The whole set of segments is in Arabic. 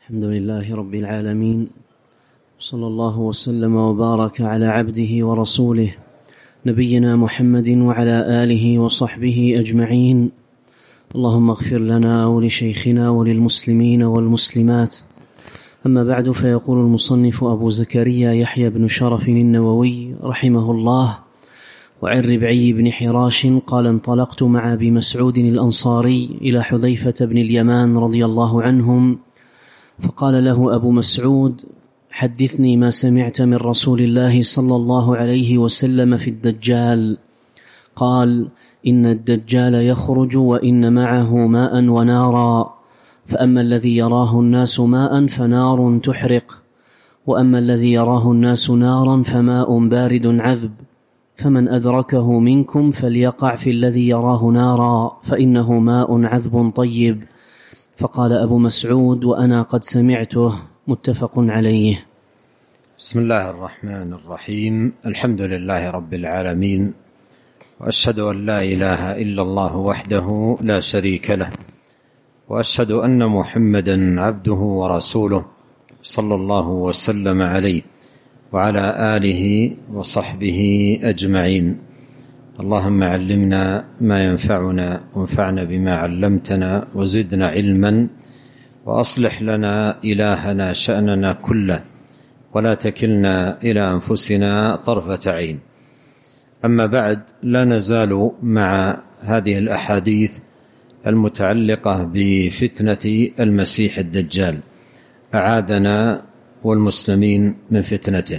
الحمد لله رب العالمين، صلى الله وسلم وبارك على عبده ورسوله نبينا محمد وعلى آله وصحبه أجمعين. اللهم اغفر لنا ولشيخنا وللمسلمين والمسلمات. أما بعد، فيقول المصنف أبو زكريا يحيى بن شرف النووي رحمه الله: وعن ربعي بن حراش قال: انطلقت مع أبي مسعود الأنصاري إلى حذيفة بن اليمان رضي الله عنهم، فقال له أبو مسعود: حدثني ما سمعت من رسول الله صلى الله عليه وسلم في الدجال. قال: إن الدجال يخرج وإن معه ماء ونارا، فأما الذي يراه الناس ماء فنار تحرق، وأما الذي يراه الناس نارا فماء بارد عذب، فمن أدركه منكم فليقع في الذي يراه نارا، فإنه ماء عذب طيب. فقال أبو مسعود: وأنا قد سمعته. متفق عليه. بسم الله الرحمن الرحيم. الحمد لله رب العالمين، وأشهد أن لا إله إلا الله وحده لا شريك له، وأشهد أن محمدا عبده ورسوله صلى الله وسلم عليه وعلى آله وصحبه أجمعين. اللهم علمنا ما ينفعنا، وانفعنا بما علمتنا، وزدنا علما، وأصلح لنا إلهنا شأننا كله، ولا تكلنا إلى أنفسنا طرفة عين. أما بعد، لا نزال مع هذه الأحاديث المتعلقة بفتنة المسيح الدجال، أعاذنا والمسلمين من فتنته.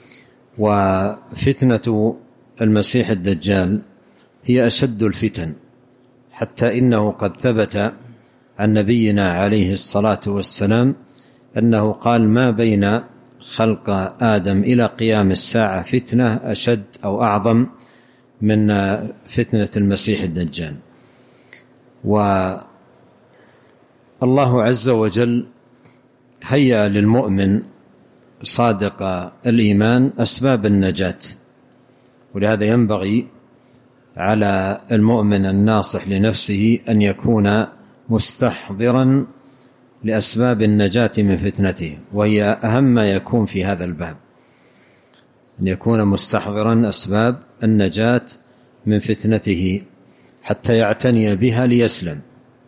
وفتنة المسيح الدجال هي أشد الفتن، حتى إنه قد ثبت عن نبينا عليه الصلاة والسلام أنه قال: ما بين خلق آدم إلى قيام الساعة فتنة أشد أو أعظم من فتنة المسيح الدجال. والله عز وجل هيأ للمؤمن صادق الإيمان أسباب النجاة، ولهذا ينبغي على المؤمن الناصح لنفسه أن يكون مستحضرا لأسباب النجاة من فتنته، وهي أهم ما يكون في هذا الباب، أن يكون مستحضرا أسباب النجاة من فتنته حتى يعتني بها ليسلم.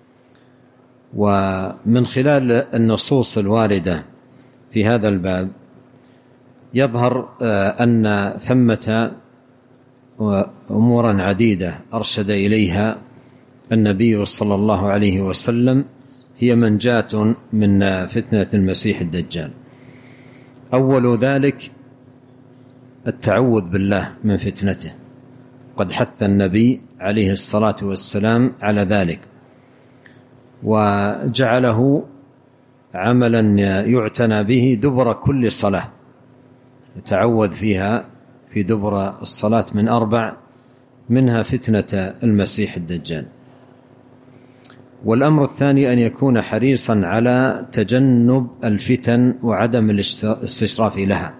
ومن خلال النصوص الواردة في هذا الباب يظهر أن ثمة أمورا عديدة أرشد إليها النبي صلى الله عليه وسلم هي منجاة من فتنة المسيح الدجال. أول ذلك التعوذ بالله من فتنته، قد حث النبي عليه الصلاة والسلام على ذلك، وجعله عملا يعتنى به دبر كل صلاة، يتعوذ فيها في دبر الصلاة من 4، منها فتنة المسيح الدجال. والأمر الثاني أن يكون حريصا على تجنب الفتن وعدم الاستشراف لها.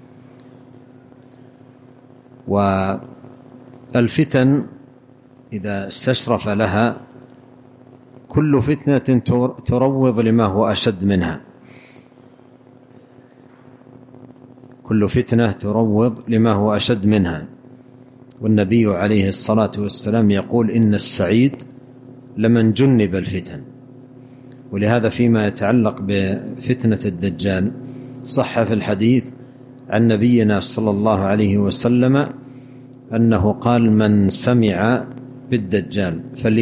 والفتن إذا استشرف لها كل فتنة تروض لما هو أشد منها، كل فتنة تروض لما هو أشد منها. والنبي عليه الصلاة والسلام يقول: إن السعيد لمن جنب الفتن. ولهذا فيما يتعلق بفتنة الدجال صح في الحديث عن نبينا صلى الله عليه وسلم أنه قال: من سمع بالدجال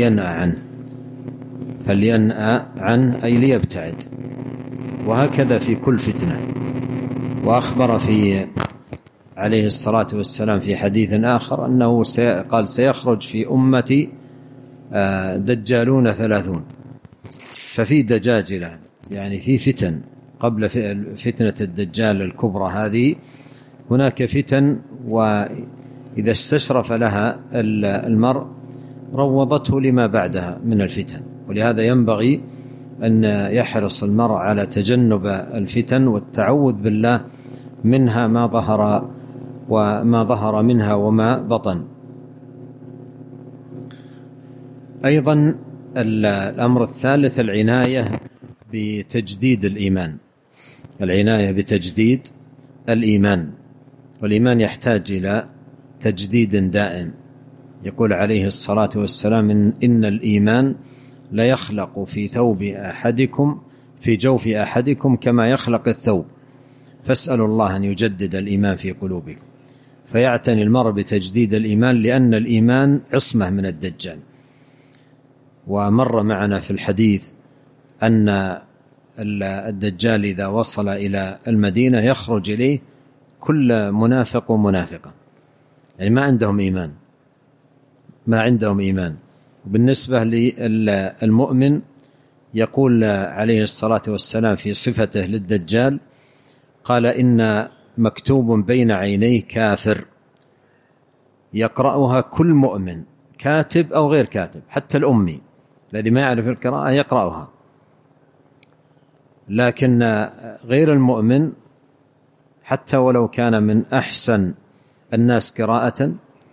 فلينأ عنه أي ليبتعد. وهكذا في كل فتنة. وأخبر في عليه الصلاة والسلام في حديث آخر أنه قال: سيخرج في أمتي دجالون 30. ففي دجاجلة، يعني في فتن قبل فتنة الدجال الكبرى هذه، هناك فتن، وإذا استشرف لها المرء روضته لما بعدها من الفتن. ولهذا ينبغي أن يحرص المرء على تجنب الفتن والتعوذ بالله منها ما ظهر منها وما بطن. أيضا الأمر الثالث العناية بتجديد الإيمان، العناية بتجديد الإيمان، والإيمان يحتاج إلى تجديد دائم. يقول عليه الصلاة والسلام: إن الإيمان لا يخلق في ثوب أحدكم في جوف أحدكم كما يخلق الثوب، فاسألوا الله أن يجدد الإيمان في قلوبكم. فيعتني المرء بتجديد الإيمان، لأن الإيمان عصمة من الدجال. ومر معنا في الحديث أن الدجال إذا وصل إلى المدينة يخرج إليه كل منافق ومنافقة، يعني ما عندهم إيمان. بالنسبة للمؤمن يقول عليه الصلاة والسلام في صفته للدجال: قال: إن مكتوب بين عينيه كافر يقرأها كل مؤمن، كاتب أو غير كاتب، حتى الأمي الذي ما يعرف القراءة يقرأها، لكن غير المؤمن حتى ولو كان من أحسن الناس قراءة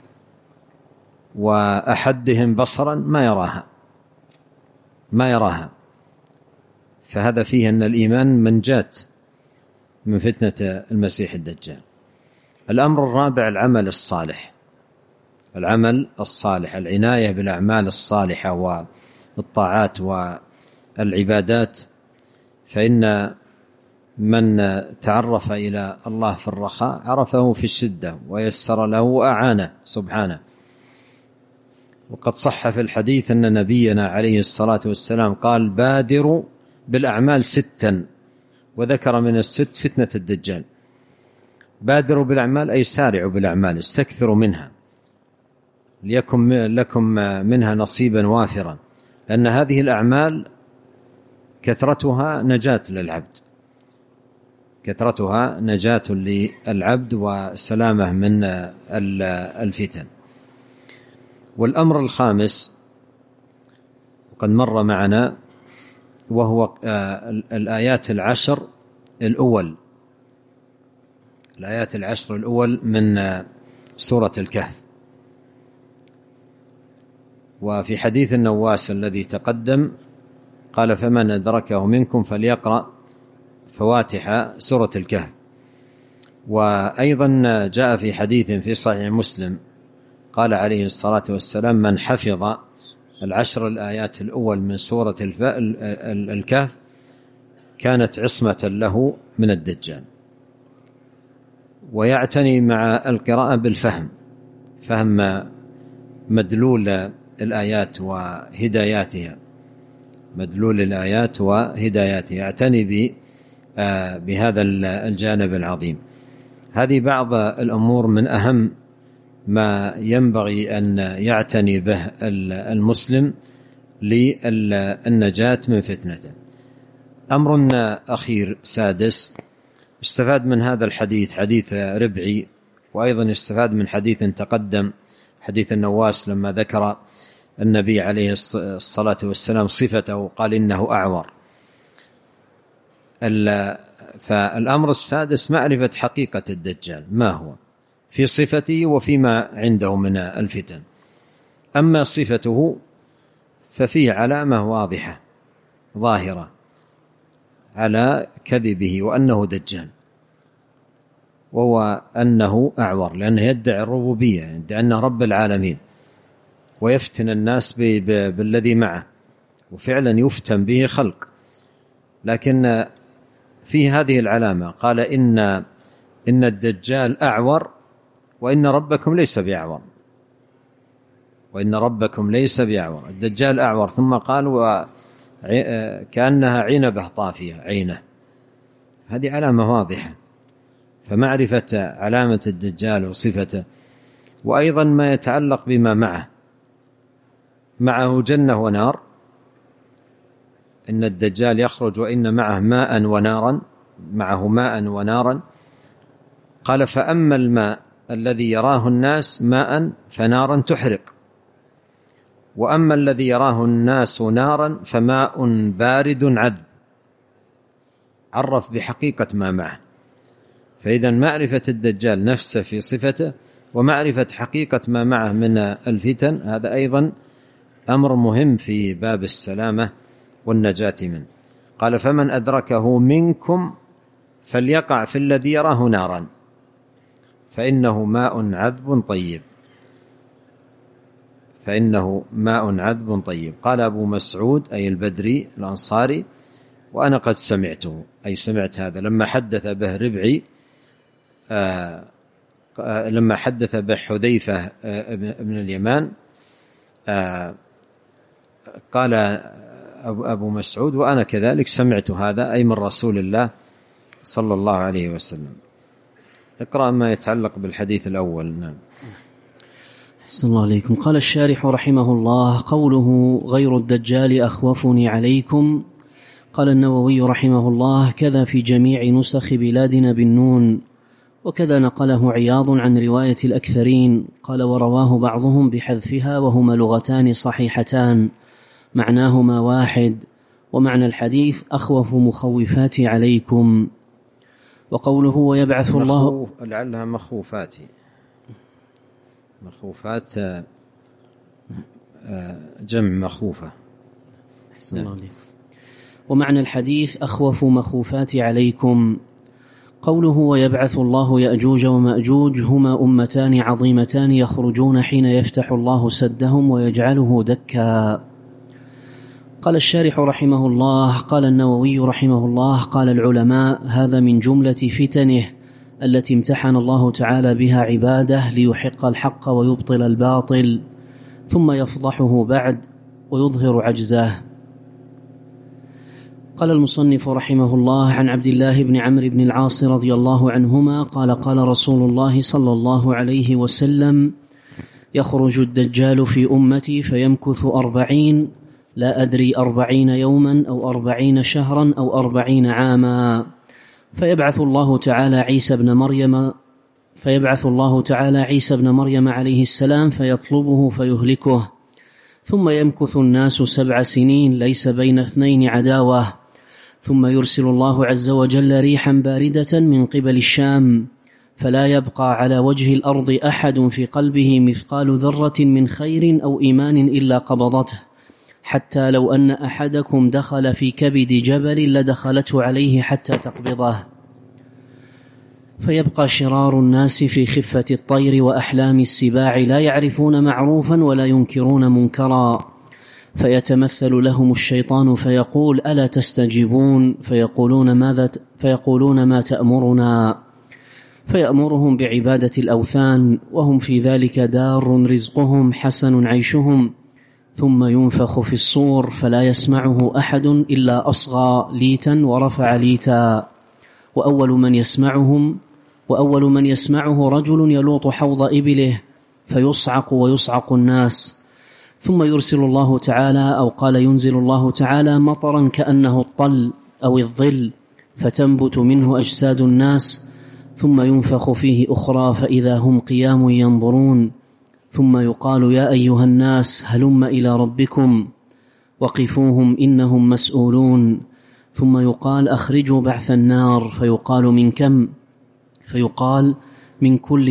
وأحدهم بصرا ما يراها. فهذا فيه أن الإيمان منجاة من فتنة المسيح الدجال. الأمر الرابع: العمل الصالح، العناية بالأعمال الصالحة والطاعات والعبادات. فإن من تعرف إلى الله في الرخاء عرفه في الشدة ويسر له وأعانه سبحانه. وقد صح في الحديث أن نبينا عليه الصلاة والسلام قال: بادروا بالأعمال 6، وذكر من الست فتنة الدجال. بادروا بالأعمال أي سارعوا بالأعمال، استكثروا منها ليكن لكم منها نصيبا وافرا، لأن هذه الأعمال كثرتها نجاة للعبد وسلامة من الفتن. والأمر الخامس وقد مر معنا، وهو الآيات العشر الأول من سورة الكهف. وفي حديث النواس الذي تقدم قال: فمن أدركه منكم فليقرأ فواتح سورة الكهف. وأيضا جاء في حديث في صحيح مسلم قال عليه الصلاة والسلام: من حفظ العشر الآيات الأول من سورة الكهف كانت عصمة له من الدجال. ويعتني مع القراءة بالفهم، فهم مدلول الآيات وهداياتها، يعتني بهذا الجانب العظيم. هذه بعض الأمور من أهم ما ينبغي أن يعتني به المسلم للنجاة من فتنته. أمر أخير سادس استفاد من هذا الحديث، حديث ربعي، وأيضا استفاد من حديث تقدم، حديث النواس لما ذكر النبي عليه الصلاة والسلام صفته قال: إنه أعور. فالأمر السادس معرفة حقيقة الدجال، ما هو في صفته وفيما عنده من الفتن. أما صفته ففيه علامة واضحة ظاهرة على كذبه وأنه دجال، وهو أنه أعور، لأنه يدعي الربوبية، يدعي أنه رب العالمين، ويفتن الناس بالذي معه، وفعلا يفتن به خلق. لكن في هذه العلامة قال: إن الدجال أعور وإن ربكم ليس بأعور. الدجال أعور، ثم قال: كأنها عنبة طافية عينه. هذه علامة واضحة. فمعرفة علامة الدجال وصفته، وأيضا ما يتعلق بما معه جنة ونار. إن الدجال يخرج وإن معه ماء ونارا. قال: فأما الماء الذي يراه الناس ماء فنارا تحرق، وأما الذي يراه الناس نارا فماء بارد عذب. عرف بحقيقة ما معه. فإذا معرفة الدجال نفسه في صفته ومعرفة حقيقة ما معه من الفتن، هذا أيضا أمر مهم في باب السلامة والنجاة منه. قال فمن أدركه منكم فليقع في الذي يراه نارا فإنه ماء عذب طيب. فإنه ماء عذب طيب. قال أبو مسعود أي البدري الأنصاري: وأنا قد سمعته، أي سمعت هذا لما حدث به ربعي، لما حدث به حذيفة ابن اليمان، قال أبو مسعود: وأنا كذلك سمعت هذا، أي من رسول الله صلى الله عليه وسلم. اقرأ ما يتعلق بالحديث الأول. نعم. أحسن الله عليكم. قال الشارح رحمه الله: قوله غير الدجال أخوفني عليكم، قال النووي رحمه الله: كذا في جميع نسخ بلادنا بالنون، وكذا نقله عياض عن رواية الأكثرين. قال: ورواه بعضهم بحذفها، وهما لغتان صحيحتان معناهما واحد، ومعنى الحديث أخوف مخوفاتي عليكم. وقوله ويبعث الله، لعلها مخوفات جمع مخوفة. أحسن الله عليكم. ومعنى الحديث أخوف مخوفاتي عليكم. قوله ويبعث الله يأجوج ومأجوج هما أمتان عظيمتان يخرجون حين يفتح الله سدهم ويجعله دكا. قال الشارح رحمه الله: قال النووي رحمه الله: قال العلماء: هذا من جملة فتنه التي امتحن الله تعالى بها عباده ليحق الحق ويبطل الباطل، ثم يفضحه بعد ويظهر عجزه. قال المصنف رحمه الله: عن عبد الله بن عمرو بن العاص رضي الله عنهما قال: قال رسول الله صلى الله عليه وسلم: يخرج الدجال في أمتي فيمكث 40، لا أدري 40 يوما أو 40 شهرا أو 40 عاما، فيبعث الله تعالى عيسى بن مريم عليه السلام فيطلبه فيهلكه، ثم يمكث الناس 7 سنين ليس بين اثنين عداوة، ثم يرسل الله عز وجل ريحا باردة من قبل الشام، فلا يبقى على وجه الأرض أحد في قلبه مثقال ذرة من خير أو إيمان إلا قبضته، حتى لو أن أحدكم دخل في كبد جبل لدخلته عليه حتى تقبضه. فيبقى شرار الناس في خفة الطير وأحلام السباع، لا يعرفون معروفا ولا ينكرون منكرا، فيتمثل لهم الشيطان فيقول: ألا تستجيبون؟ فيقولون ما تأمرنا؟ فيأمرهم بعبادة الأوثان، وهم في ذلك دار رزقهم حسن عيشهم، ثم ينفخ في الصور فلا يسمعه أحد إلا أصغى ليتا ورفع ليتا، وأول من يسمعه رجل يلوط حوض إبله فيصعق ويصعق الناس، ثم يرسل الله تعالى أو قال ينزل الله تعالى مطرا كأنه الطل أو الظل، فتنبت منه أجساد الناس، ثم ينفخ فيه أخرى فإذا هم قيام ينظرون، ثم يقال: يا أيها الناس هلم إلى ربكم، وقفوهم إنهم مسؤولون، ثم يقال: أخرجوا بعث النار، فيقال: من كم؟ فيقال: من كل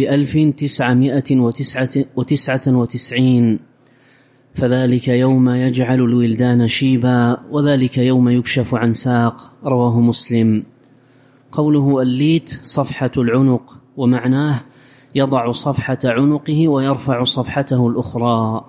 1999، فذلك يوم يجعل الولدان شيبا، وذلك يوم يكشف عن ساق. رواه مسلم. قوله الليت صفحة العنق، ومعناه يضع صفحة عنقه ويرفع صفحته الأخرى.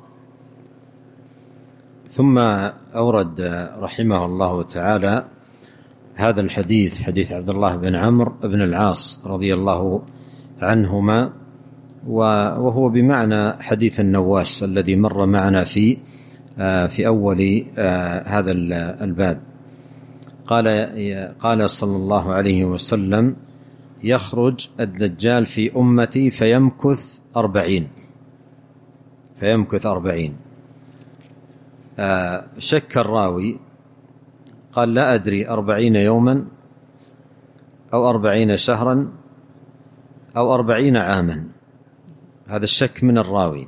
ثم أورد رحمه الله تعالى هذا الحديث، حديث عبد الله بن عمرو بن العاص رضي الله عنهما، وهو بمعنى حديث النواس الذي مر معنا في أول هذا الباب. قال صلى الله عليه وسلم: يخرج الدجال في أمتي فيمكث 40. شك الراوي، قال: لا أدري 40 يوما أو 40 شهرا أو 40 عاما. هذا الشك من الراوي،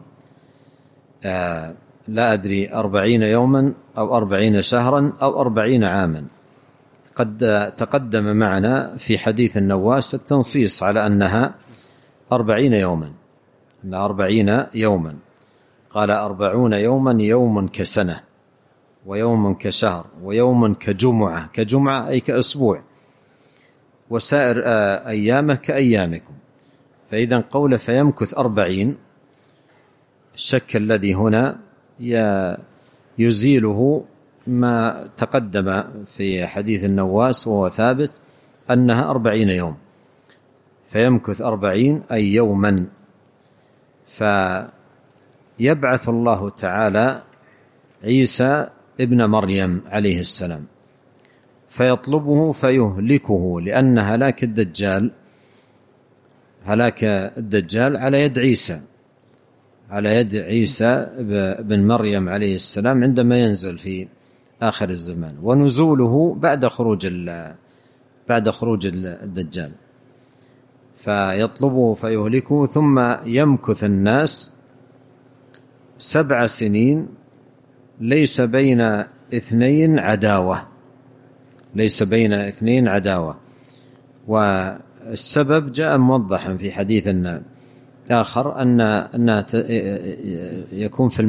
لا أدري 40 يوما أو 40 شهرا أو 40 عاما. قد تقدم معنا في حديث النواس التنصيص على أنها 40 يوما، أنها 40 يوما. قال: 40 يوما يوم كسنة، ويوم كشهر ويوم كجمعة أي كأسبوع، وسائر أيامه كأيامكم. فإذا قوله فيمكث 40 الشك الذي هنا يزيله ما تقدم في حديث النواس وهو ثابت أنها 40 يوم، فيمكث 40 أي يوما. فيبعث الله تعالى عيسى ابن مريم عليه السلام فيطلبه فيهلكه، لأن هلاك الدجال على يد عيسى بن مريم عليه السلام عندما ينزل في آخر الزمان، ونزوله بعد خروج الدجال. فيطلبه فيهلكه، ثم يمكث الناس 7 سنين ليس بين اثنين عداوة. والسبب جاء موضحا في حديث آخر أن يكون في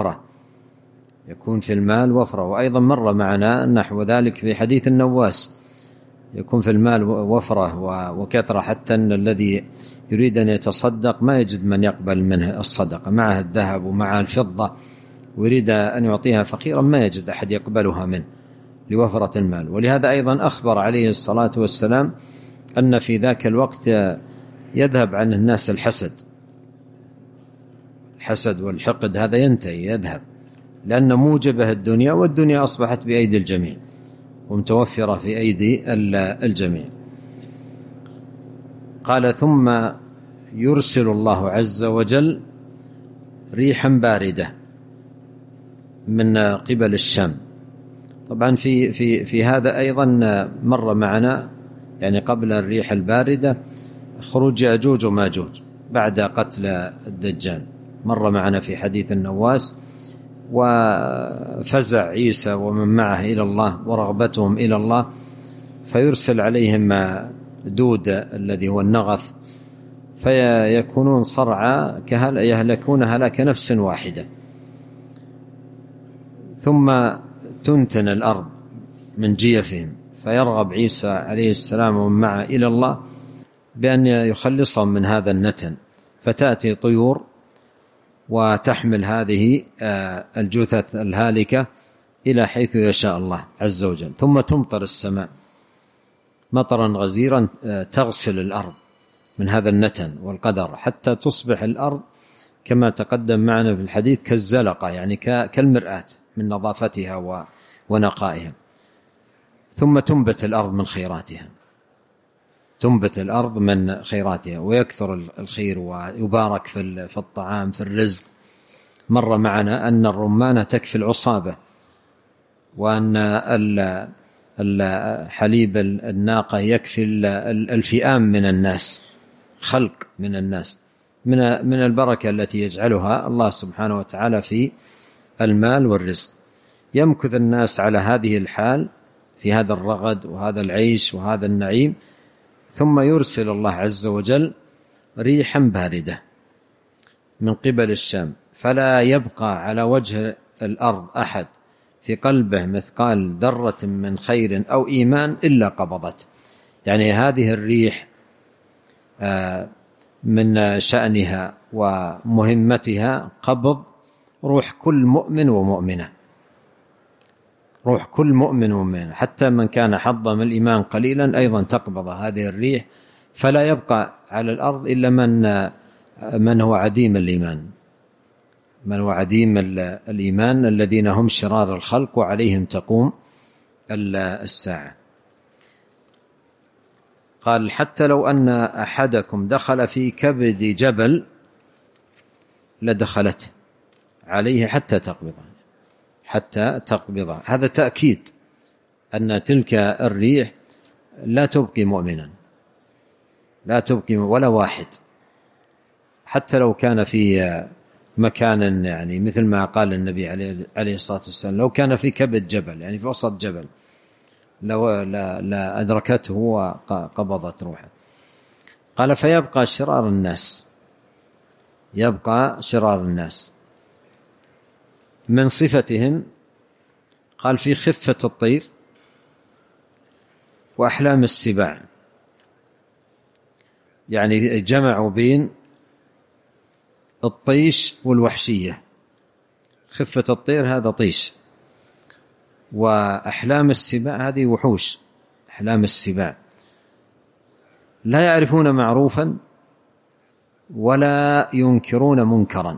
المال وفرة، وأيضا مر معنا نحو ذلك في حديث النواس، يكون في المال وفرة وكثرة، حتى أن الذي يريد أن يتصدق ما يجد من يقبل منه الصدقة، معه الذهب ومعه الفضة، ويريد أن يعطيها فقيرا ما يجد أحد يقبلها منه لوفرة المال. ولهذا أيضا أخبر عليه الصلاة والسلام أن في ذاك الوقت يذهب عن الناس الحسد والحقد، هذا يذهب، لأن موجبه الدنيا، والدنيا أصبحت بأيدي الجميع ومتوفرة في أيدي الجميع. قال ثم يرسل الله عز وجل ريحا باردة من قبل الشام. طبعا في هذا أيضا مر معنا، يعني قبل الريح الباردة خروج يأجوج وماجوج بعد قتل الدجال، مر معنا في حديث النواس. وفزع عيسى ومن معه إلى الله ورغبتهم إلى الله، فيرسل عليهم دود الذي هو النغف، فيكونون صرعى يهلكون هلاك نفس واحدة. ثم تنتن الأرض من جيفهم، فيرغب عيسى عليه السلام ومن معه إلى الله بأن يخلصهم من هذا النتن، فتأتي طيور وتحمل هذه الجثث الهالكة إلى حيث يشاء الله عز وجل. ثم تمطر السماء مطرا غزيرا تغسل الأرض من هذا النتن والقدر، حتى تصبح الأرض كما تقدم معنا في الحديث كالزلقة، يعني كالمرآة من نظافتها ونقائها. ثم تنبت الأرض من خيراتها، ويكثر الخير ويبارك في الطعام في الرزق. مر معنا أن الرمانة تكفي العصابة، وأن حليب الناقة يكفي الفئام من الناس، خلق من الناس، من البركة التي يجعلها الله سبحانه وتعالى في المال والرزق. يمكث الناس على هذه الحال في هذا الرغد وهذا العيش وهذا النعيم، ثم يرسل الله عز وجل ريحا باردة من قبل الشام، فلا يبقى على وجه الأرض أحد في قلبه مثقال ذرة من خير أو إيمان إلا قبضت. يعني هذه الريح من شأنها ومهمتها قبض روح كل مؤمن ومؤمنة، حتى من كان حظا من الإيمان قليلا أيضا تقبض هذه الريح، فلا يبقى على الأرض إلا من هو عديم الإيمان، الذين هم شرار الخلق وعليهم تقوم الساعة. قال حتى لو أن أحدكم دخل في كبد جبل لدخلته عليه حتى تقبضه. هذا تأكيد أن تلك الريح لا تبقي مؤمنا، لا تبقي ولا واحد، حتى لو كان في مكان، يعني مثل ما قال النبي عليه الصلاة والسلام لو كان في كبد جبل، يعني في وسط جبل، لو لا أدركته وقبضت روحه. قال فيبقى شرار الناس من صفتهم قال في خفة الطير وأحلام السباع، يعني جمعوا بين الطيش والوحشية. خفة الطير هذا طيش، وأحلام السباع هذه وحوش. أحلام السباع لا يعرفون معروفا ولا ينكرون منكرا،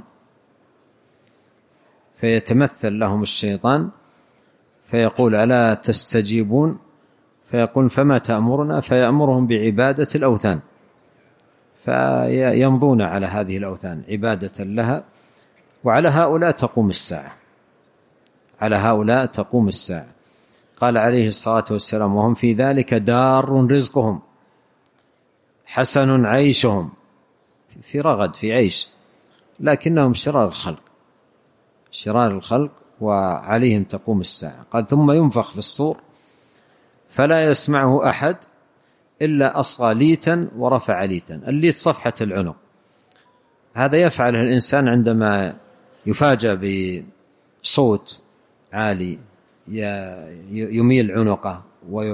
فيتمثل لهم الشيطان فيقول ألا تستجيبون، فيقول فما تأمرنا، فيأمرهم بعبادة الأوثان، فيمضون على هذه الأوثان عبادة لها. وعلى هؤلاء تقوم الساعة، على هؤلاء تقوم الساعة. قال عليه الصلاة والسلام وهم في ذلك دار رزقهم حسن عيشهم، في رغد في عيش، لكنهم شرار الخلق، شرار الخلق، وعليهم تقوم الساعة. قال ثم ينفخ في الصور فلا يسمعه أحد إلا أصغى ليتا ورفع ليتا. الليت صفحة العنق، هذا يفعله الإنسان عندما يفاجأ بصوت عالي يميل عنقه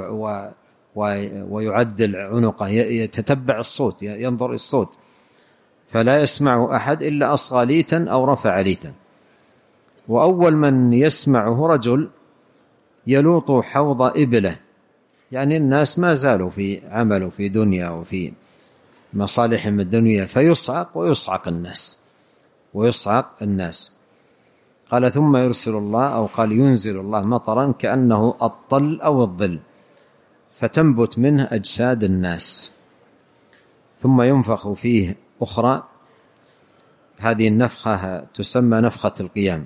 ويعدل عنقه، يتتبع الصوت، ينظر الصوت، فلا يسمعه أحد إلا أصغى ليتا أو رفع ليتا. وأول من يسمعه رجل يلوط حوض إبله، يعني الناس ما زالوا في عمل في دنيا وفي مصالحهم الدنيا، فيصعق ويصعق الناس ويصعق الناس. قال ثم يرسل الله، أو قال ينزل الله مطرا كأنه الطل أو الظل، فتنبت منه أجساد الناس. ثم ينفخ فيه أخرى، هذه النفخة تسمى نفخة القيام،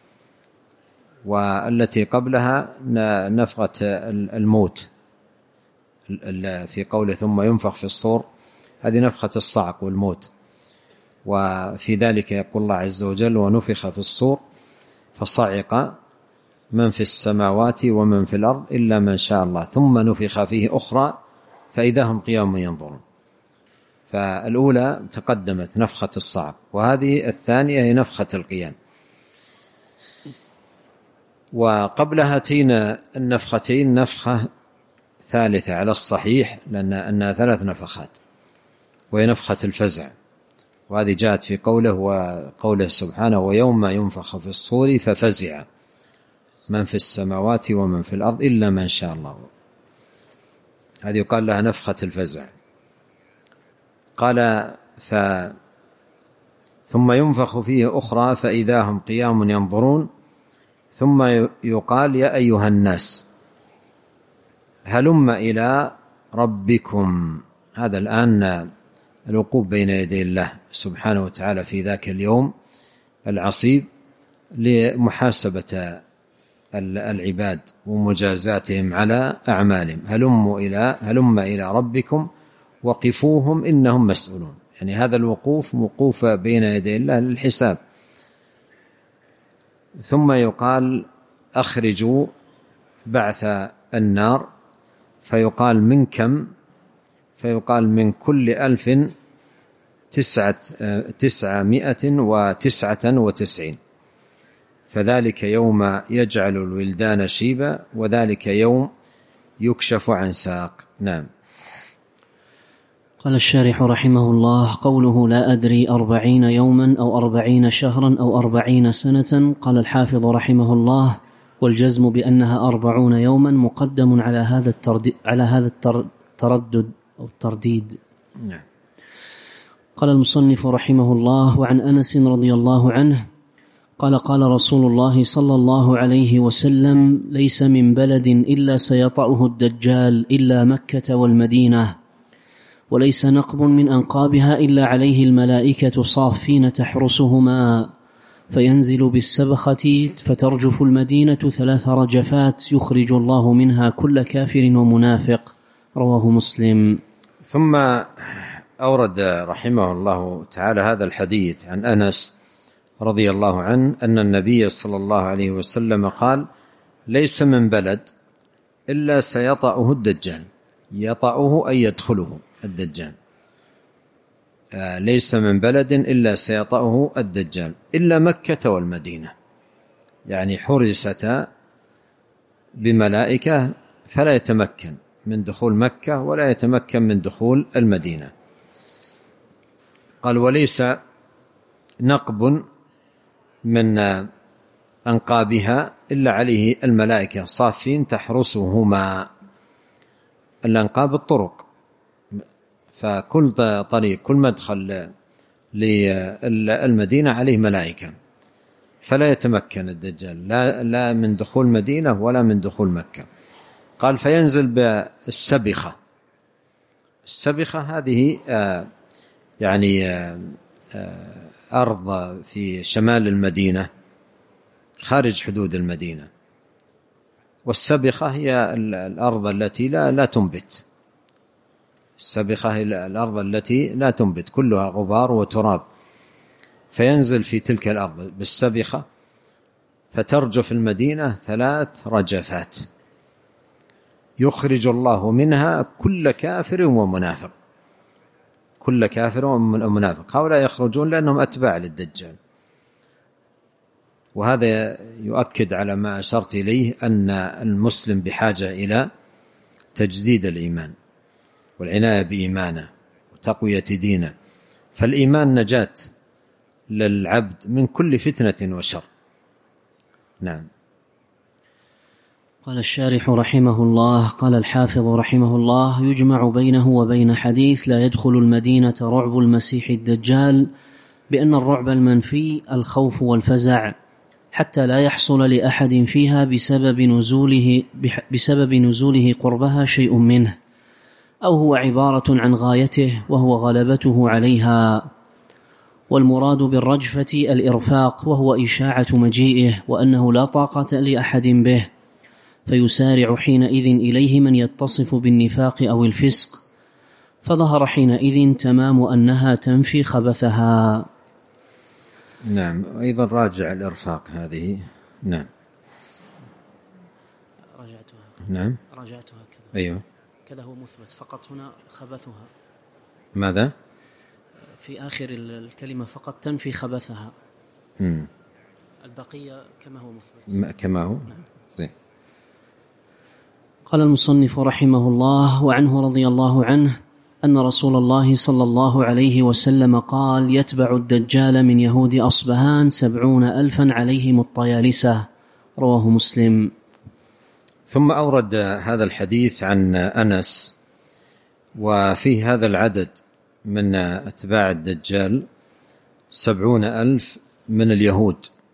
والتي قبلها نفخة الموت في قوله ثم ينفخ في الصور، هذه نفخة الصعق والموت. وفي ذلك يقول الله عز وجل ونفخ في الصور فصعق من في السماوات ومن في الأرض إلا من شاء الله ثم نفخ فيه أخرى فإذا هم قيام ينظرون. فالأولى تقدمت نفخة الصعق، وهذه الثانية هي نفخة القيام. وقبل هاتين النفختين نفخة ثالثة على الصحيح، لأن أنها 3 نفخات، وهي نفخة الفزع، وهذه جاءت في قوله سبحانه ويوم ينفخ في الصور ففزع من في السماوات ومن في الأرض إلا من شاء الله، هذه يقال لها نفخة الفزع. قال ثم ينفخ فيه أخرى فإذا هم قيام ينظرون، ثم يقال يا أيها الناس هلم إلى ربكم. هذا الآن الوقوف بين يدي الله سبحانه وتعالى في ذاك اليوم العصيب لمحاسبة العباد ومجازاتهم على أعمالهم. هلم إلى ربكم وقفوهم إنهم مسؤولون، يعني هذا الوقوف وقوف بين يدي الله للحساب. ثم يقال أخرجوا بعث النار، فيقال من كم؟ فيقال من كل 1999، فذلك يوم يجعل الولدان شيبا وذلك يوم يكشف عن ساق. نعم. قال الشارح رحمه الله قوله لا أدري 40 يوما أو 40 شهرا أو 40 سنة. قال الحافظ رحمه الله والجزم بأنها 40 يوما مقدم على هذا التردد أو الترديد. نعم. قال المصنف رحمه الله وعن أنس رضي الله عنه قال قال رسول الله صلى الله عليه وسلم ليس من بلد إلا سيطأه الدجال إلا مكة والمدينة، وليس نقب من أنقابها إلا عليه الملائكة صافين تحرسهما، فينزل بالسبخة فترجف المدينة 3 رجفات يخرج الله منها كل كافر ومنافق. رواه مسلم. ثم أورد رحمه الله تعالى هذا الحديث عن أنس رضي الله عنه أن النبي صلى الله عليه وسلم قال ليس من بلد إلا سيطأه الدجال. يطأه أي يدخله الدجال. ليس من بلد إلا سيطأه الدجال إلا مكة والمدينة، يعني حرستا بملائكة فلا يتمكن من دخول مكة ولا يتمكن من دخول المدينة. قال وليس نقب من أنقابها إلا عليه الملائكة صافين تحرسهما. الأنقاب الطرق، فكل طريق كل مدخل للمدينة عليه ملائكة، فلا يتمكن الدجال لا من دخول مدينة ولا من دخول مكة. قال فينزل بالسبخة. السبخة هذه يعني أرض في شمال المدينة خارج حدود المدينة، والسبخة هي الأرض التي لا تنبت. السبخة هي الأرض التي لا تنبت، كلها غبار وتراب. فينزل في تلك الأرض بالسبخة فترجف المدينة 3 رجفات، يخرج الله منها كل كافر ومنافق. كل كافر ومنافق هؤلاء يخرجون لأنهم أتباع للدجال. وهذا يؤكد على ما أشرت إليه أن المسلم بحاجة إلى تجديد الإيمان والعناية بإيمانه وتقوية دينه، فالإيمان نجاة للعبد من كل فتنة وشر. نعم. قال الشارح رحمه الله: قال الحافظ رحمه الله: يجمع بينه وبين حديث لا يدخل المدينة رعب المسيح الدجال بأن الرعب المنفي الخوف والفزع، حتى لا يحصل لأحد فيها بسبب نزوله قربها شيء منه، أو هو عبارة عن غايته وهو غلبته عليها. والمراد بالرجفة الإرفاق، وهو إشاعة مجيئه وأنه لا طاقة لأحد به، فيسارع حينئذ إليه من يتصف بالنفاق أو الفسق، فظهر حينئذ تمام أنها تنفي خبثها. نعم. أيضا راجع الإرفاق هذه. نعم. رجعتها. نعم. رجعتها كذا. أيوه. كذا هو مثبت، فقط هنا خبثها. ماذا؟ في آخر الكلمة فقط تنفي خبثها. البقية كما هو مثبت. كما هو. نعم. زين. قال المصنف رحمه الله: وعنه رضي الله عنه أن رسول الله صلى الله عليه وسلم قال: يتبع الدجال من يهود أصبهان 70,000 عليهم الطيالسة. رواه مسلم. ثم أورد هذا الحديث عن أنس، وفيه هذا العدد من أتباع الدجال 70,000 من اليهود.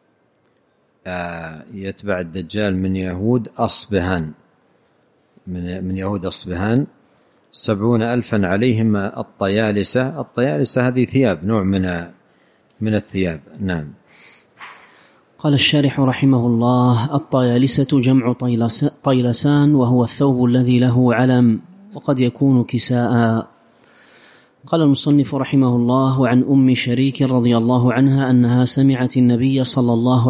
يتبع الدجال من يهود أصبهان، من يهود أصبهان 70,000 عليهم الطيالسة. الطيالسة هذه ثياب، نوع من الثياب. نعم. قال الشارح رحمه الله: الطيالسة جمع طيلسان، وهو الثوب الذي له علم، وقد يكون كساء. قال المصنف رحمه الله: عن أم شريك رضي الله عنها أنها سمعت النبي صلى الله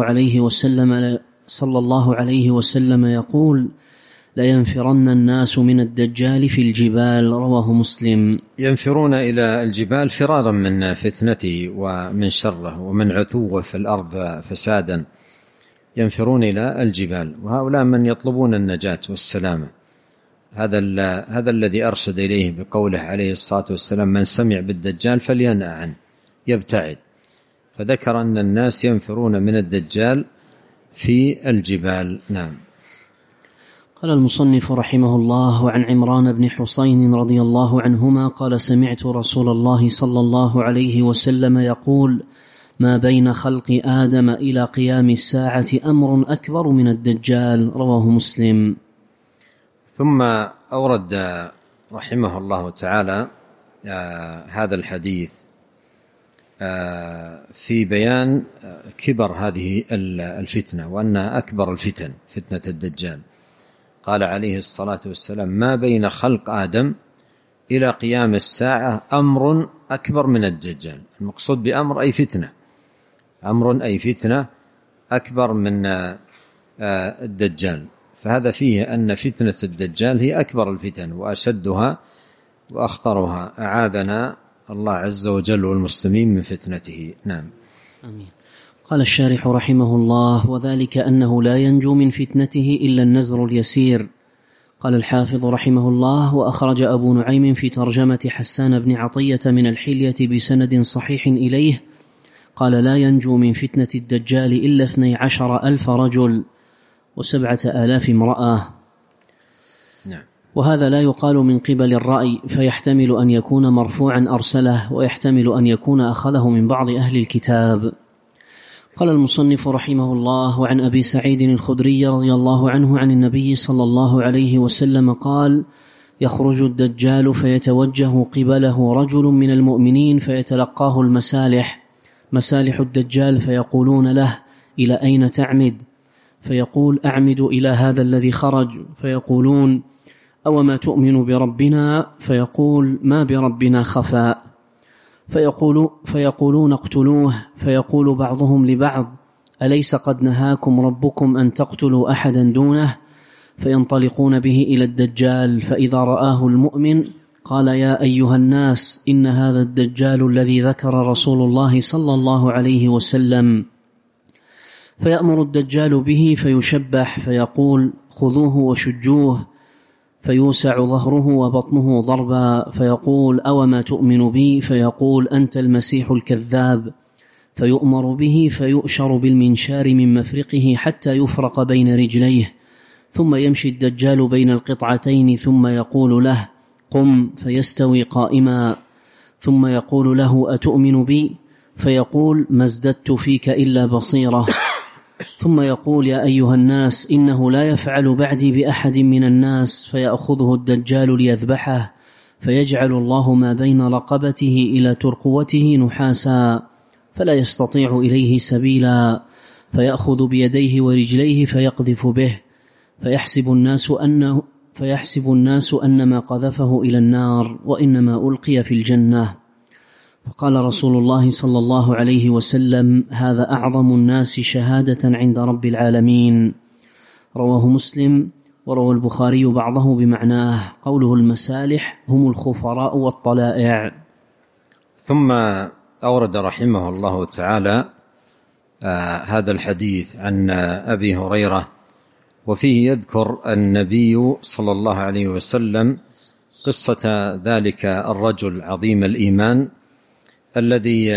عليه وسلم يقول: لينفرن الناس من الدجال في الجبال. رواه مسلم. ينفرون إلى الجبال فرارا من فتنته ومن شره ومن عتوه في الأرض فسادا، ينفرون إلى الجبال، وهؤلاء من يطلبون النجاة والسلامة. هذا الذي أرشد إليه بقوله عليه الصلاة والسلام: من سمع بالدجال فلينأ عنه، يبتعد. فذكر أن الناس ينفرون من الدجال في الجبال. نعم. قال المصنف رحمه الله: عن عمران بن حسين رضي الله عنهما قال: سمعت رسول الله صلى الله عليه وسلم يقول: ما بين خلق آدم إلى قيام الساعة أمر أكبر من الدجال. رواه مسلم. ثم أورد رحمه الله تعالى هذا الحديث في بيان كبر هذه الفتنة، وأنها أكبر الفتن فتنة الدجال. قال عليه الصلاة والسلام: ما بين خلق آدم إلى قيام الساعة أمر أكبر من الدجال. المقصود بأمر أي فتنة، أمر أي فتنة أكبر من الدجال. فهذا فيه أن فتنة الدجال هي أكبر الفتن وأشدها وأخطرها، أعاذنا الله عز وجل والمسلمين من فتنته. نعم. آمين. قال الشارح رحمه الله: وذلك أنه لا ينجو من فتنته إلا النزر اليسير. قال الحافظ رحمه الله: وأخرج أبو نعيم في ترجمة حسان بن عطية من الحلية بسند صحيح إليه قال: لا ينجو من فتنة الدجال إلا 12,000 رجل و7,000 امرأة. نعم. وهذا لا يقال من قبل الرأي، فيحتمل أن يكون مرفوعا أرسله، ويحتمل أن يكون أخذه من بعض أهل الكتاب. قال المصنف رحمه الله: وعن أبي سعيد الخدري رضي الله عنه عن النبي صلى الله عليه وسلم قال: يخرج الدجال فيتوجه قبله رجل من المؤمنين فيتلقاه مسالح الدجال، فيقولون له: إلى أين تعمد؟ فيقول: أعمد إلى هذا الذي خرج. فيقولون: أوما تؤمن بربنا؟ فيقول: ما بربنا خفاء. فيقولون: اقتلوه. فيقول بعضهم لبعض: أليس قد نهاكم ربكم أن تقتلوا أحدا دونه؟ فينطلقون به إلى الدجال، فإذا رآه المؤمن قال: يا أيها الناس، إن هذا الدجال الذي ذكر رسول الله صلى الله عليه وسلم. فيأمر الدجال به فيشبح، فيقول: خذوه وشجوه. فيوسع ظهره وبطنه ضربا، فيقول: أوما تؤمن بي؟ فيقول: أنت المسيح الكذاب. فيؤمر به فيؤشر بالمنشار من مفرقه حتى يفرق بين رجليه، ثم يمشي الدجال بين القطعتين، ثم يقول له: قم. فيستوي قائما، ثم يقول له: أتؤمن بي؟ فيقول: ما ازددت فيك إلا بصيرة. ثم يقول: يا أيها الناس، إنه لا يفعل بعدي بأحد من الناس. فيأخذه الدجال ليذبحه، فيجعل الله ما بين رقبته إلى ترقوته نحاسا، فلا يستطيع إليه سبيلا. فيأخذ بيديه ورجليه فيقذف به، فيحسب الناس أنما قذفه إلى النار، وإنما ألقي في الجنة. فقال رسول الله صلى الله عليه وسلم: هذا أعظم الناس شهادة عند رب العالمين. رواه مسلم، وروى البخاري بعضه بمعناه. قوله المسالح هم الخفراء والطلائع. ثم أورد رحمه الله تعالى هذا الحديث عن أبي هريرة، وفيه يذكر النبي صلى الله عليه وسلم قصة ذلك الرجل عظيم الإيمان الذي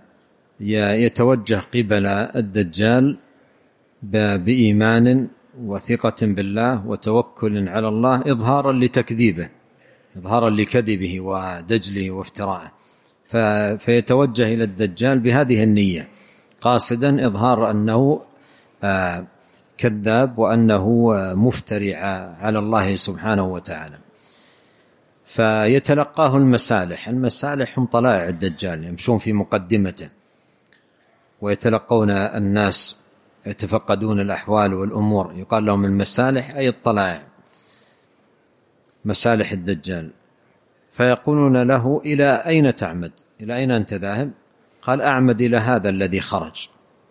يتوجه قبل الدجال بإيمان وثقة بالله وتوكل على الله، إظهارا لتكذيبه، إظهارا لكذبه ودجله وافتراءه، فيتوجه إلى الدجال بهذه النية، قاصدا إظهار أنه كذاب وأنه مفتري على الله سبحانه وتعالى. فيتلقاه المسالح هم طلائع الدجال، يمشون في مقدمته ويتلقون الناس، يتفقدون الأحوال والأمور، يقال لهم المسالح أي الطلائع، مسالح الدجال. فيقولون له: إلى أين تعمد؟ إلى أين أنت ذاهب؟ قال: أعمد إلى هذا الذي خرج.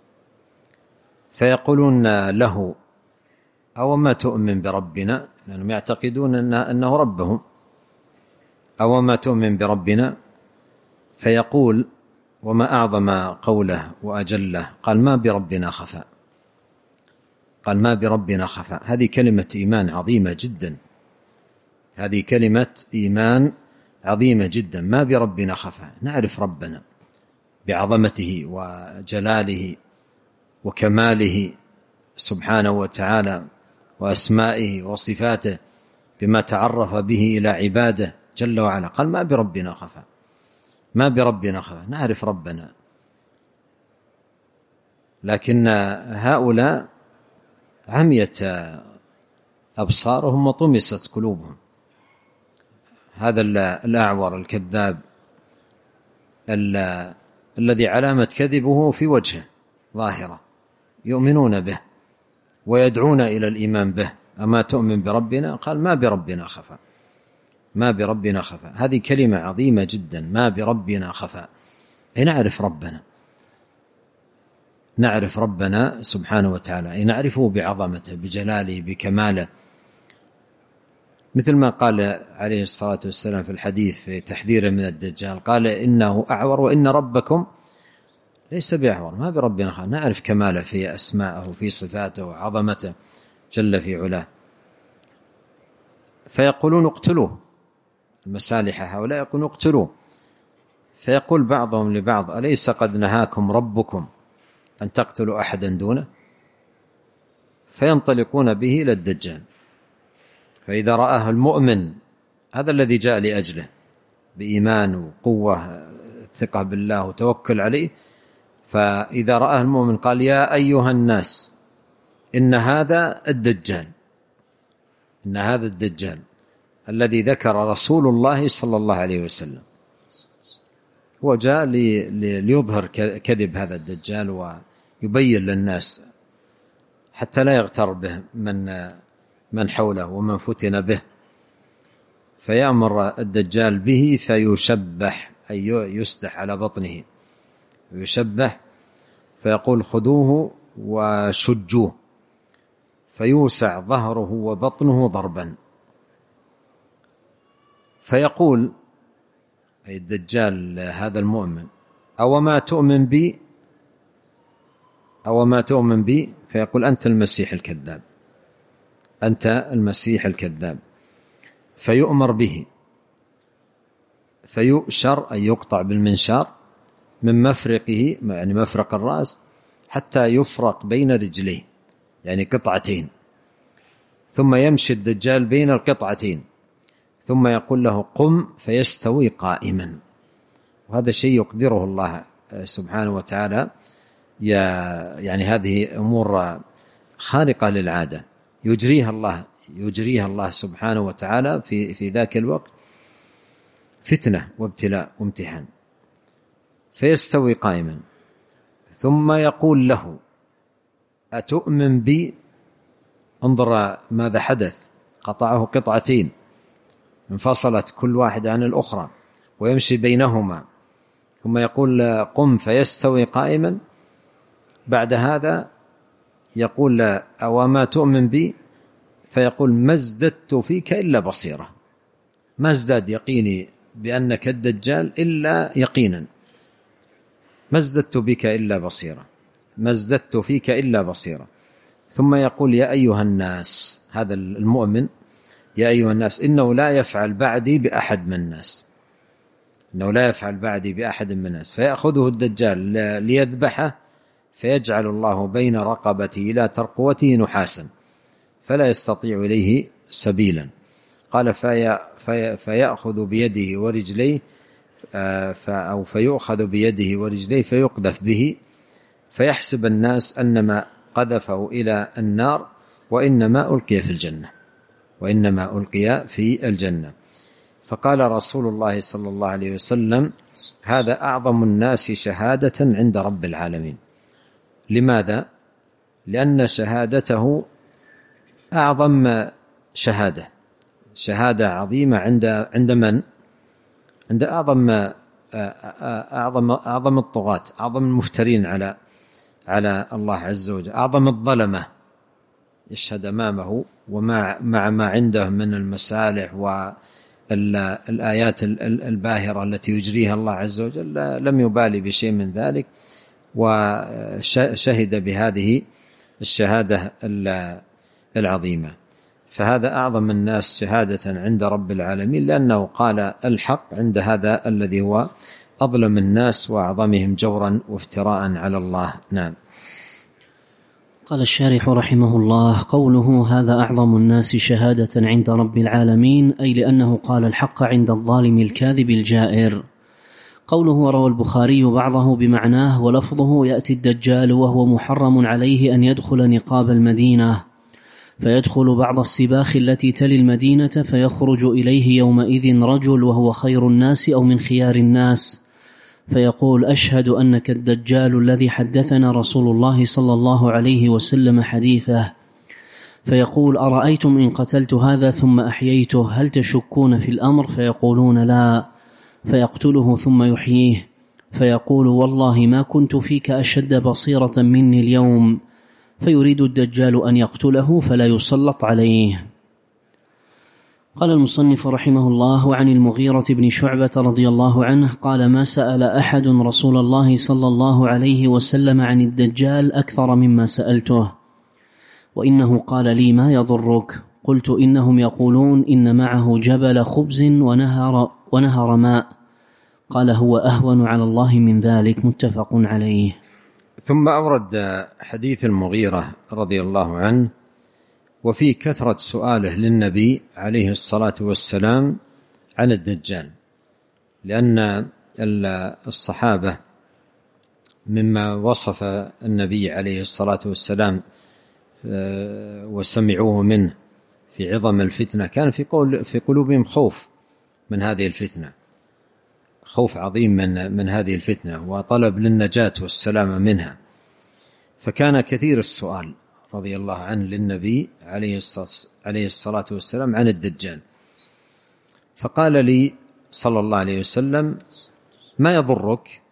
فيقولون له: أو ما تؤمن بربنا؟ لأنهم يعتقدون أنه ربهم. أو ما تؤمن بربنا؟ فيقول: وما أعظم قوله وأجله، قال: ما بربنا خفاء. قال: ما بربنا خفاء. هذه كلمة إيمان عظيمة جدا، هذه كلمة إيمان عظيمة جدا. ما بربنا خفاء، نعرف ربنا بعظمته وجلاله وكماله سبحانه وتعالى وأسمائه وصفاته، بما تعرف به إلى عباده جل وعلا. قال: ما بربنا خفاء، ما بربنا خفاء، نعرف ربنا. لكن هؤلاء عميت أبصارهم وطمست قلوبهم. هذا الأعور الكذاب الذي علامة كذبه في وجهه ظاهرة، يؤمنون به ويدعون إلى الإيمان به. أما تؤمن بربنا؟ قال: ما بربنا خفاء، ما بربنا خفاء. هذه كلمة عظيمة جدا، ما بربنا خفاء. أي نعرف ربنا، نعرف ربنا سبحانه وتعالى، أي نعرفه بعظمته بجلاله بكماله. مثل ما قال عليه الصلاة والسلام في الحديث في تحذيره من الدجال، قال: إنه أعور وإن ربكم ليس بأعور، ما بربنا خالق، نعرف كماله في أسماءه في صفاته وعظمته جل في علاه. فيقولون اقتلوه، المسالحة هؤلاء يقولون اقتلوه. فيقول بعضهم لبعض أليس قد نهاكم ربكم أن تقتلوا أحدا دونه؟ فينطلقون به إلى الدجال. فإذا رآه المؤمن، هذا الذي جاء لأجله بإيمان وقوة ثقة بالله وتوكل عليه، فإذا رآه المؤمن قال يا أيها الناس إن هذا الدجال، إن هذا الدجال الذي ذكر رسول الله صلى الله عليه وسلم. هو جاء ليظهر كذب هذا الدجال ويبين للناس حتى لا يغتر به من حوله ومن فتن به. فيأمر الدجال به فيشبح، أي يسدح على بطنه ويشبح، فيقول خذوه وشجوه، فيوسع ظهره وبطنه ضربا. فيقول أي الدجال هذا المؤمن أو ما تؤمن بي، أو ما تؤمن بي، فيقول أنت المسيح الكذاب، أنت المسيح الكذاب. فيؤمر به فيؤشر، أي يقطع بالمنشار من مفرقه، يعني مفرق الرأس، حتى يفرق بين رجليه، يعني قطعتين. ثم يمشي الدجال بين القطعتين، ثم يقول له قم، فيستوي قائما. وهذا شيء يقدره الله سبحانه وتعالى، يعني هذه أمور خارقة للعادة يجريها الله سبحانه وتعالى في ذاك الوقت، فتنة وابتلاء وامتحان. فيستوي قائما، ثم يقول له أتؤمن بي؟ انظر ماذا حدث، قطعه قطعتين انفصلت كل واحدة عن الأخرى ويمشي بينهما، ثم يقول قم فيستوي قائما. بعد هذا يقول أو ما تؤمن بي؟ فيقول ما ازددت فيك إلا بصيرة، ما ازداد يقيني بأنك الدجال إلا يقينا، ما ازددت بك إلا بصيرة، ما ازددت فيك إلا بصيرة. ثم يقول يا أيها الناس، هذا المؤمن، يا أيها الناس إنه لا يفعل بعدي بأحد من الناس، إنه لا يفعل بعدي بأحد من الناس. فيأخذه الدجال ليذبحه، فيجعل الله بين رقبته إلى ترقوته نحاسا فلا يستطيع إليه سبيلا. قال فيأخذ بيده ورجليه، أو فيؤخذ بيده ورجليه فيقذف به، فيحسب الناس أنما قذفه إلى النار وإنما ألقي في الجنة، وإنما ألقي في الجنة. فقال رسول الله صلى الله عليه وسلم هذا أعظم الناس شهادة عند رب العالمين. لماذا؟ لأن شهادته أعظم شهادة عظيمة عند من؟ عند أعظم الطغاة، أعظم المفترين على الله عز وجل، أعظم الظلمة، يشهد أمامه ومع ما عنده من المسالح والآيات الباهرة التي يجريها الله عز وجل، لم يبالي بشيء من ذلك، وشهد بهذه الشهادة العظيمة. فهذا أعظم الناس شهادة عند رب العالمين، لأنه قال الحق عند هذا الذي هو أظلم الناس وأعظمهم جورا وافتراء على الله. نعم. قال الشارح رحمه الله: قوله هذا أعظم الناس شهادة عند رب العالمين، أي لأنه قال الحق عند الظالم الكاذب الجائر. قوله روى البخاري بعضه بمعناه، ولفظه يأتي الدجال وهو محرم عليه أن يدخل نقاب المدينة، فيدخل بعض السباخ التي تلي المدينة، فيخرج إليه يومئذ رجل وهو خير الناس أو من خيار الناس، فيقول أشهد أنك الدجال الذي حدثنا رسول الله صلى الله عليه وسلم حديثه. فيقول أرأيتم إن قتلت هذا ثم أحييته هل تشكون في الأمر؟ فيقولون لا. فيقتله ثم يحييه، فيقول والله ما كنت فيك أشد بصيرة مني اليوم. فيريد الدجال أن يقتله فلا يسلط عليه. قال المصنف رحمه الله: عن المغيرة بن شعبة رضي الله عنه قال: ما سأل أحد رسول الله صلى الله عليه وسلم عن الدجال أكثر مما سألته، وإنه قال لي: ما يضرك؟ قلت: إنهم يقولون إن معه جبل خبز ونهر ماء. قال: هو أهون على الله من ذلك. متفق عليه. ثم أورد حديث المغيرة رضي الله عنه وفي كثرة سؤاله للنبي عليه الصلاة والسلام عن الدجال، لأن الصحابة مما وصف النبي عليه الصلاة والسلام وسمعوه منه في عظم الفتنة كان في قلوبهم خوف من هذه الفتنة، خوف عظيم من هذه الفتنة وطلب للنجاة والسلامة منها، فكان كثير السؤال رضي الله عنه للنبي عليه الصلاة والسلام عن الدجال. فقال لي صلى الله عليه وسلم: ما يضرك؟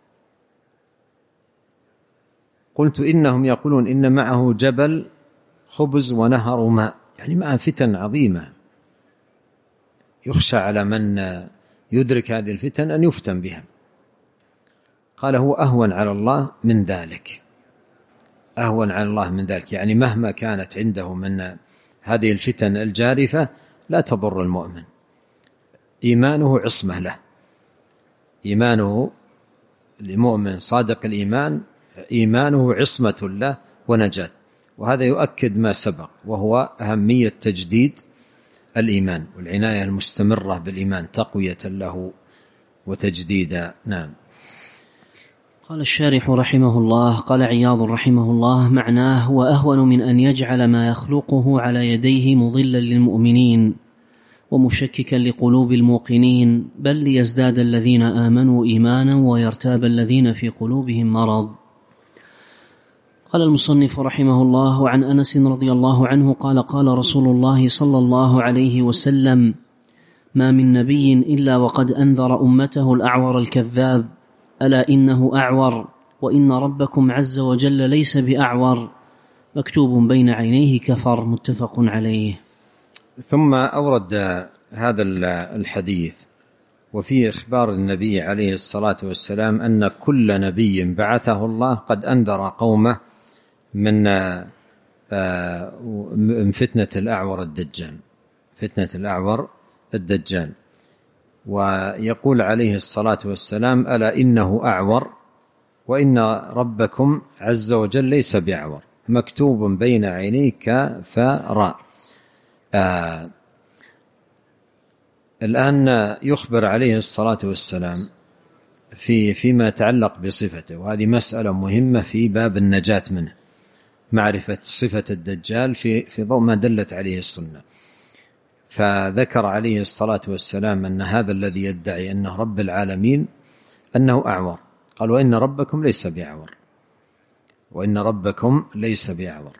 قلت: إنهم يقولون إن معه جبل خبز ونهر ماء، يعني معه فتن عظيمة يخشى على من يدرك هذه الفتن أن يفتن بها. قال: هو أهون على الله من ذلك، أهون على الله من ذلك، يعني مهما كانت عنده من هذه الفتن الجارفة لا تضر المؤمن، إيمانه عصمة له، إيمانه لمؤمن صادق الإيمان إيمانه عصمة له ونجاة. وهذا يؤكد ما سبق، وهو أهمية تجديد الإيمان والعناية المستمرة بالإيمان تقوية له وتجديدا. نعم. قال الشارح رحمه الله: قال عياض رحمه الله: معناه هو أهون من أن يجعل ما يخلقه على يديه مضلا للمؤمنين ومشككا لقلوب الموقنين، بل ليزداد الذين آمنوا إيمانا ويرتاب الذين في قلوبهم مرض. قال المصنف رحمه الله: عن أنس رضي الله عنه قال: قال رسول الله صلى الله عليه وسلم: ما من نبي إلا وقد أنذر أمته الأعور الكذاب، ألا إنه أعور، وإن ربكم عز وجل ليس بأعور، مكتوب بين عينيه كفر. متفق عليه. ثم أورد هذا الحديث وفيه إخبار النبي عليه الصلاة والسلام أن كل نبي بعثه الله قد أنذر قومه من فتنة الأعور الدجال، فتنة الأعور الدجال. ويقول عليه الصلاة والسلام: ألا إنه أعور، وإن ربكم عز وجل ليس بأعور، مكتوب بين عينيه كفراء. الآن يخبر عليه الصلاة والسلام فيما يتعلق بصفته، وهذه مسألة مهمة في باب النجاة منه، معرفة صفة الدجال في ضوء ما دلت عليه السنة. فذكر عليه الصلاة والسلام أن هذا الذي يدعي أنه رب العالمين أنه أعور، قال: وإن ربكم ليس بأعور، وإن ربكم ليس بأعور.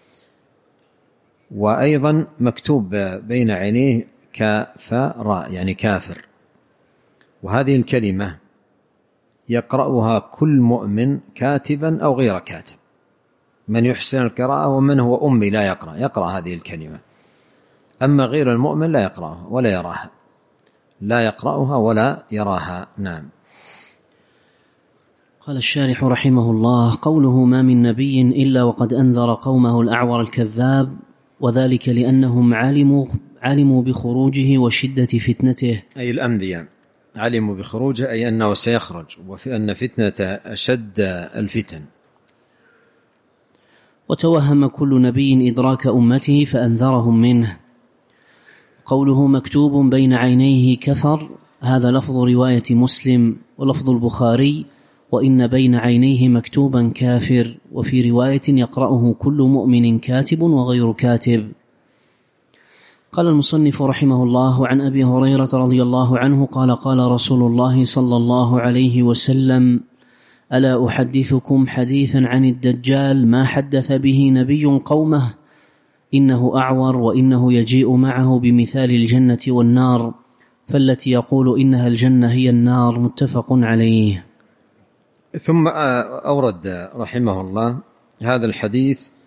وأيضا مكتوب بين عينيه كفراء، يعني كافر. وهذه الكلمة يقرأها كل مؤمن كاتبا أو غير كاتب، من يحسن القراءة ومن هو أمي لا يقرأ هذه الكلمة. أما غير المؤمن لا يقرأها ولا يراها، لا يقرأها ولا يراها. نعم. قال الشارح رحمه الله: قوله ما من نبي إلا وقد أنذر قومه الأعور الكذاب، وذلك لأنهم علموا بخروجه وشدة فتنته، أي الأنبياء علموا بخروجه، أي أنه سيخرج، وفي أن فتنة أشد الفتن. وتوهم كل نبي إدراك أمته فأنذرهم منه. قوله مكتوب بين عينيه كفر، هذا لفظ رواية مسلم، ولفظ البخاري: وإن بين عينيه مكتوبا كافر، وفي رواية يقرأه كل مؤمن كاتب وغير كاتب. قال المصنف رحمه الله: عن أبي هريرة رضي الله عنه قال: قال رسول الله صلى الله عليه وسلم: ألا أحدثكم حديثا عن الدجال ما حدث به نبي قومه، إنه أعور، وإنه يجيء معه بمثال الجنة والنار، فالتي يقول إنها الجنة هي النار. متفق عليه. ثم أورد رحمه الله هذا الحديث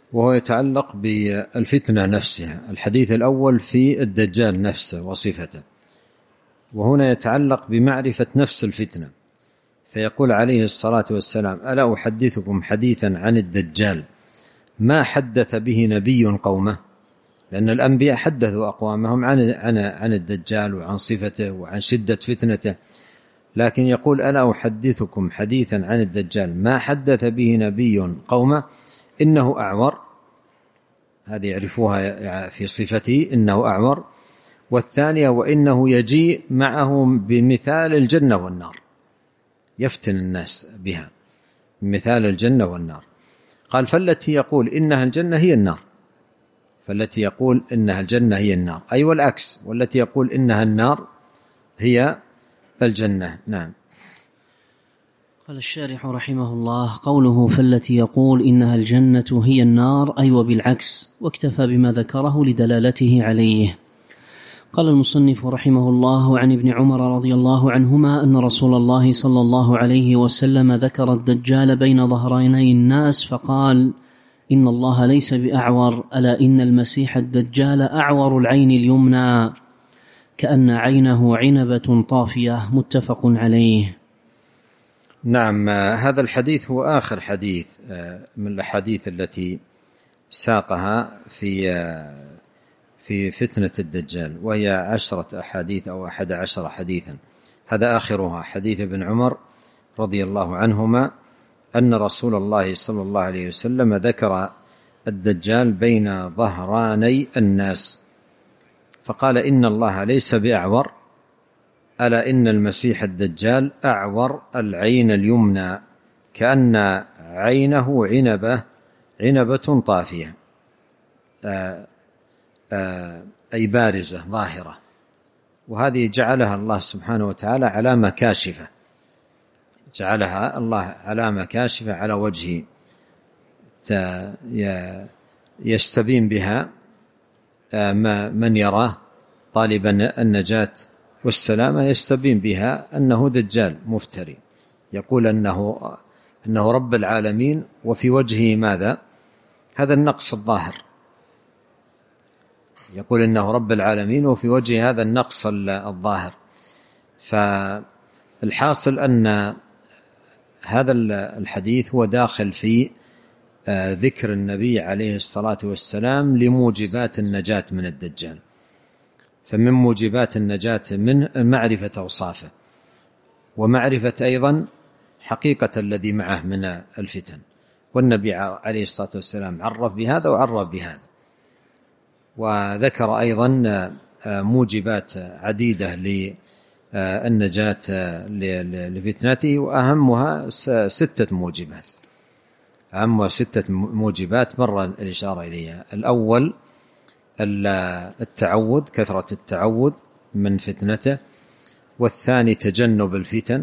وهو يتعلق بالفتنة نفسها. الحديث الأول في الدجال نفسه وصفته، وهنا يتعلق بمعرفة نفس الفتنة. فيقول عليه الصلاة والسلام: ألا أحدثكم حديثا عن الدجال ما حدث به نبي قومه؟ لأن الأنبياء حدثوا أقوامهم عن الدجال وعن صفته وعن شدة فتنته، لكن يقول: ألا أحدثكم حديثا عن الدجال ما حدث به نبي قومه إنه أعور. هذه يعرفوها في صفته، إنه أعور. والثانية: وإنه يجيء معه بمثال الجنة والنار، يفتن الناس بها، مثال الجنة والنار. قال: فالتي يقول إنها الجنة هي النار، فالتي يقول إنها الجنة هي النار، أي والعكس، والتي يقول إنها النار هي الجنة. نعم. قال الشارح رحمه الله: قوله فالتي يقول إنها الجنة هي النار، أي وبالعكس، واكتفى بما ذكره لدلالته عليه. قال المصنف رحمه الله: عن ابن عمر رضي الله عنهما أن رسول الله صلى الله عليه وسلم ذكر الدجال بين ظهراني الناس فقال: إن الله ليس بأعور، ألا إن المسيح الدجال أعور العين اليمنى كأن عينه عنبة طافية. متفق عليه. نعم. هذا الحديث هو آخر حديث من الأحاديث التي ساقها في فتنة الدجال، وهي 10 أحاديث أو 11 حديثا. هذا آخرها حديث ابن عمر رضي الله عنهما أن رسول الله صلى الله عليه وسلم ذكر الدجال بين ظهراني الناس فقال: إن الله ليس بأعور، ألا إن المسيح الدجال أعور العين اليمنى كأن عينه عنبة طافية، أي بارزة ظاهرة. وهذه جعلها الله سبحانه وتعالى علامة كاشفة، جعلها الله علامة كاشفة على وجهه يستبين بها من يراه طالبا النجاة والسلامة، يستبين بها أنه دجال مفتري، يقول أنه رب العالمين، وفي وجهه ماذا؟ هذا النقص الظاهر، يقول إنه رب العالمين وفي وجهه هذا النقص الظاهر. فالحاصل أن هذا الحديث هو داخل في ذكر النبي عليه الصلاة والسلام لموجبات النجاة من الدجال. فمن موجبات النجاة منه معرفة أوصافه، ومعرفة أيضا حقيقة الذي معه من الفتن، والنبي عليه الصلاة والسلام عرف بهذا وعرف بهذا، وذكر أيضا موجبات عديدة للنجاة لفتنته، وأهمها 6 موجبات، أهمها 6 موجبات مر الإشارة إليها. الأول التعوذ، كثرة التعوذ من فتنته، والثاني تجنب الفتن،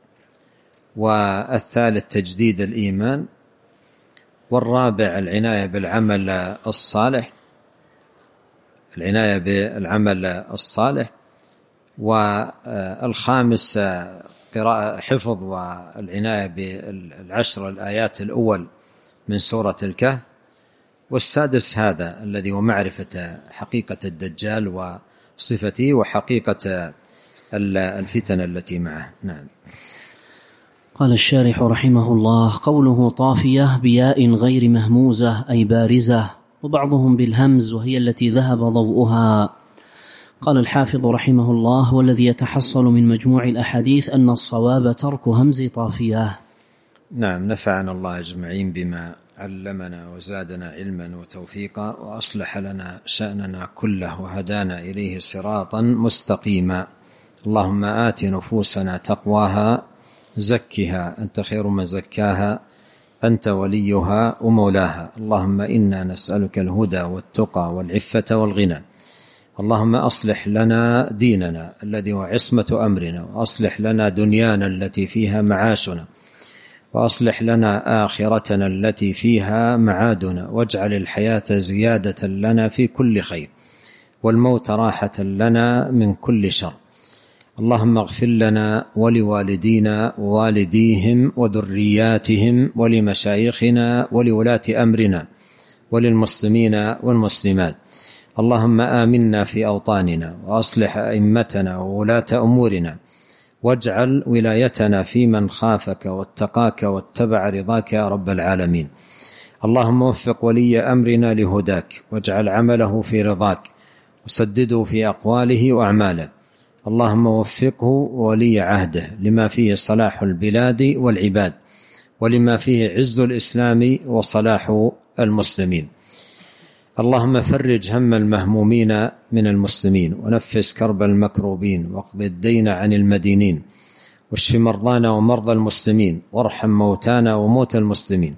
والثالث تجديد الإيمان، والرابع العناية بالعمل الصالح، العناية بالعمل الصالح، والخامس قراءة حفظ والعناية بال10 الآيات الأول من سورة الكهف، والسادس هذا الذي هو معرفة حقيقة الدجال وصفته وحقيقة الفتن التي معه. نعم. قال الشارح رحمه الله: قوله طافية بياء غير مهموزة أي بارزة، وبعضهم بالهمز وهي التي ذهب ضوءها. قال الحافظ رحمه الله: والذي يتحصل من مجموع الأحاديث أن الصواب ترك همز طافية. نعم. نفعنا الله أجمعين بما علمنا وزادنا علما وتوفيقا، وأصلح لنا شأننا كله، وهدانا إليه صراطا مستقيما. اللهم آت نفوسنا تقواها، زكها أنت خير من زكاها، أنت وليها ومولاها. اللهم إنا نسألك الهدى والتقى والعفة والغنى. اللهم أصلح لنا ديننا الذي هو عصمة أمرنا، وأصلح لنا دنيانا التي فيها معاشنا، وأصلح لنا آخرتنا التي فيها معادنا، واجعل الحياة زيادة لنا في كل خير، والموت راحة لنا من كل شر. اللهم اغفر لنا ولوالدينا ووالديهم وذرياتهم ولمشايخنا ولولاة أمرنا، وللمسلمين والمسلمات. اللهم آمنا في أوطاننا، وأصلح أئمتنا وولاة أمورنا، واجعل ولايتنا في من خافك واتقاك واتبع رضاك يا رب العالمين. اللهم وفق ولي أمرنا لهداك، واجعل عمله في رضاك، وسدده في أقواله وأعماله. اللهم وفقه وولي عهده لما فيه صلاح البلاد والعباد، ولما فيه عز الإسلام وصلاح المسلمين. اللهم فرج هم المهمومين من المسلمين، ونفس كرب المكروبين، واقض الدين عن المدينين، واشف مرضانا ومرضى المسلمين، وارحم موتانا وموتى المسلمين.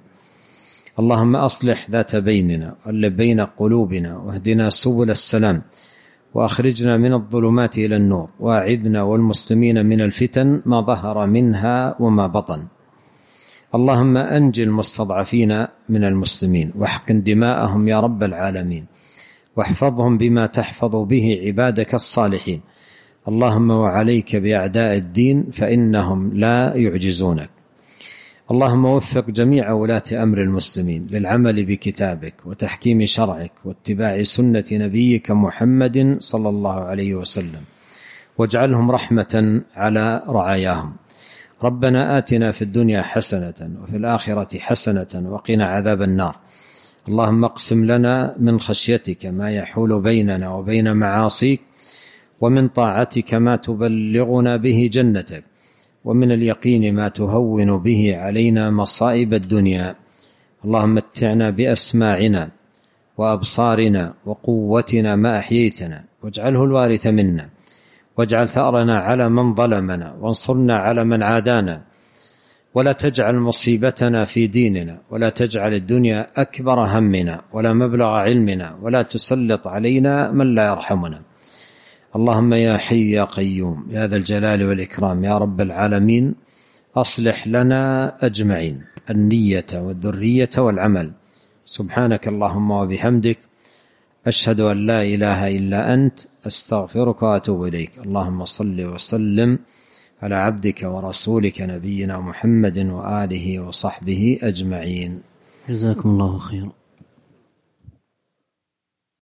اللهم أصلح ذات بيننا واللي بين قلوبنا، واهدنا سبل السلام، وأخرجنا من الظلمات إلى النور، وأعذنا والمسلمين من الفتن ما ظهر منها وما بطن. اللهم أنجِ المستضعفين من المسلمين، واحقن دماءهم يا رب العالمين، واحفظهم بما تحفظ به عبادك الصالحين. اللهم وعليك بأعداء الدين فإنهم لا يعجزونك. اللهم وفق جميع ولاة أمر المسلمين للعمل بكتابك وتحكيم شرعك واتباع سنة نبيك محمد صلى الله عليه وسلم، واجعلهم رحمة على رعاياهم. ربنا آتنا في الدنيا حسنة وفي الآخرة حسنة وقنا عذاب النار. اللهم اقسم لنا من خشيتك ما يحول بيننا وبين معاصيك، ومن طاعتك ما تبلغنا به جنتك، ومن اليقين ما تهون به علينا مصائب الدنيا. اللهم متعنا بأسماعنا وأبصارنا وقوتنا ما أحييتنا، واجعله الوارث منا، واجعل ثأرنا على من ظلمنا، وانصرنا على من عادانا، ولا تجعل مصيبتنا في ديننا، ولا تجعل الدنيا أكبر همنا ولا مبلغ علمنا، ولا تسلط علينا من لا يرحمنا. اللهم يا حي يا قيوم يا ذا الجلال والإكرام يا رب العالمين، أصلح لنا أجمعين النية والذرية والعمل. سبحانك اللهم وبحمدك، أشهد أن لا إله إلا أنت، أستغفرك وأتوب إليك. اللهم صل وسلم على عبدك ورسولك نبينا محمد وآله وصحبه أجمعين. جزاكم الله خيرا.